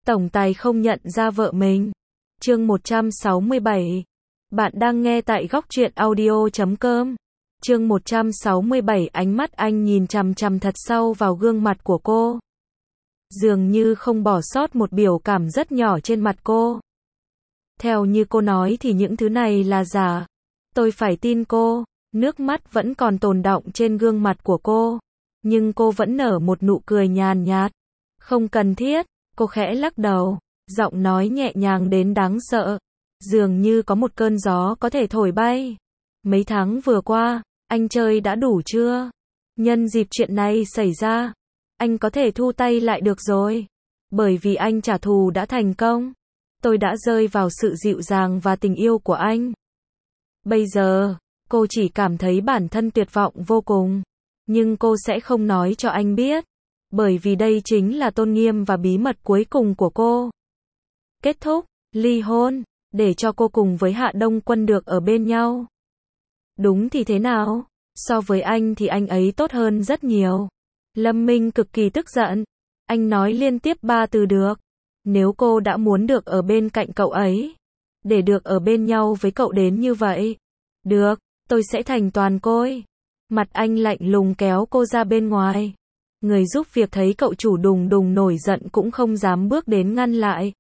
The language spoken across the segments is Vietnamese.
Tổng tài không nhận ra vợ mình. Chương 167. Bạn đang nghe tại góc truyện audio.com. Chương 167. Ánh mắt anh nhìn chằm chằm thật sâu vào gương mặt của cô. Dường như không bỏ sót một biểu cảm rất nhỏ trên mặt cô. Theo như cô nói thì những thứ này là giả. Tôi phải tin cô. Nước mắt vẫn còn tồn đọng trên gương mặt của cô. Nhưng cô vẫn nở một nụ cười nhàn nhạt. Không cần thiết. Cô khẽ lắc đầu. Giọng nói nhẹ nhàng đến đáng sợ. Dường như có một cơn gió có thể thổi bay. Mấy tháng vừa qua, anh chơi đã đủ chưa? Nhân dịp chuyện này xảy ra, anh có thể thu tay lại được rồi. Bởi vì anh trả thù đã thành công. Tôi đã rơi vào sự dịu dàng và tình yêu của anh. Bây giờ, cô chỉ cảm thấy bản thân tuyệt vọng vô cùng. Nhưng cô sẽ không nói cho anh biết. Bởi vì đây chính là tôn nghiêm và bí mật cuối cùng của cô. Kết thúc, ly hôn, để cho cô cùng với Hạ Đông Quân được ở bên nhau. Đúng thì thế nào? So với anh thì anh ấy tốt hơn rất nhiều. Lâm Minh cực kỳ tức giận. Anh nói liên tiếp 3 từ được. Nếu cô đã muốn được ở bên cạnh cậu ấy, để được ở bên nhau với cậu đến như vậy. Được, tôi sẽ thành toàn cô. Mặt anh lạnh lùng kéo cô ra bên ngoài. Người giúp việc thấy cậu chủ đùng đùng nổi giận cũng không dám bước đến ngăn lại.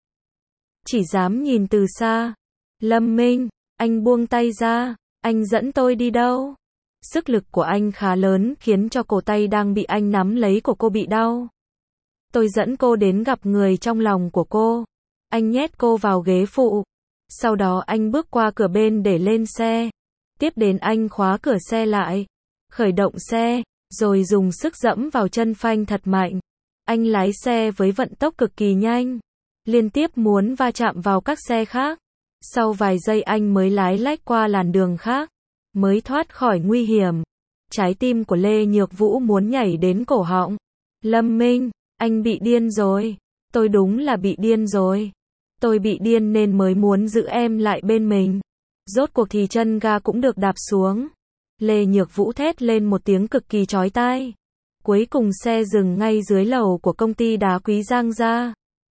Chỉ dám nhìn từ xa. Lâm Minh, anh buông tay ra. Anh dẫn tôi đi đâu? Sức lực của anh khá lớn khiến cho cổ tay đang bị anh nắm lấy của cô bị đau. Tôi dẫn cô đến gặp người trong lòng của cô. Anh nhét cô vào ghế phụ. Sau đó anh bước qua cửa bên để lên xe. Tiếp đến anh khóa cửa xe lại. Khởi động xe. Rồi dùng sức dẫm vào chân phanh thật mạnh. Anh lái xe với vận tốc cực kỳ nhanh. Liên tiếp muốn va chạm vào các xe khác. Sau vài giây anh mới lái lách qua làn đường khác. Mới thoát khỏi nguy hiểm. Trái tim của Lê Nhược Vũ muốn nhảy đến cổ họng. Lâm Minh, anh bị điên rồi. Tôi đúng là bị điên rồi. Tôi bị điên nên mới muốn giữ em lại bên mình. Rốt cuộc thì chân ga cũng được đạp xuống. Lê Nhược Vũ thét lên một tiếng cực kỳ chói tai. Cuối cùng xe dừng ngay dưới lầu của công ty đá quý Giang gia.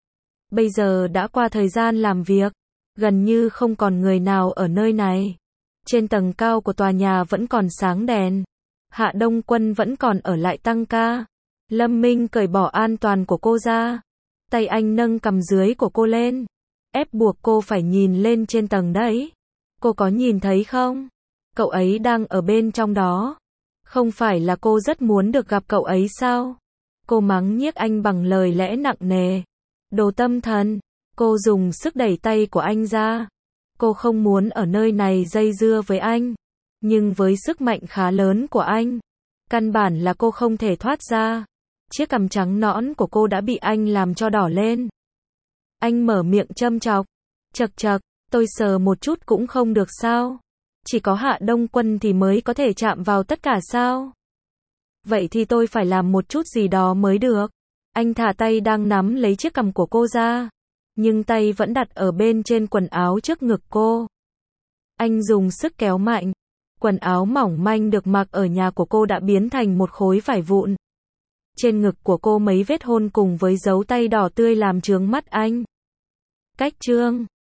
Bây giờ đã qua thời gian làm việc. Gần như không còn người nào ở nơi này. Trên tầng cao của tòa nhà vẫn còn sáng đèn. Hạ Đông Quân vẫn còn ở lại tăng ca. Lâm Minh cởi bỏ an toàn của cô ra. Tay anh nâng cằm dưới của cô lên. Ép buộc cô phải nhìn lên trên tầng đấy. Cô có nhìn thấy không? Cậu ấy đang ở bên trong đó. Không phải là cô rất muốn được gặp cậu ấy sao? Cô mắng nhiếc anh bằng lời lẽ nặng nề. Đồ tâm thần. Cô dùng sức đẩy tay của anh ra. Cô không muốn ở nơi này dây dưa với anh. Nhưng với sức mạnh khá lớn của anh, căn bản là cô không thể thoát ra. Chiếc cằm trắng nõn của cô đã bị anh làm cho đỏ lên. Anh mở miệng châm chọc. Chậc chậc, tôi sờ một chút cũng không được sao? Chỉ có Hạ Đông Quân thì mới có thể chạm vào tất cả sao? Vậy thì tôi phải làm một chút gì đó mới được. Anh thả tay đang nắm lấy chiếc cằm của cô ra. Nhưng tay vẫn đặt ở bên trên quần áo trước ngực cô. Anh dùng sức kéo mạnh. Quần áo mỏng manh được mặc ở nhà của cô đã biến thành một khối vải vụn. Trên ngực của cô mấy vết hôn cùng với dấu tay đỏ tươi làm chướng mắt anh. Cách trương.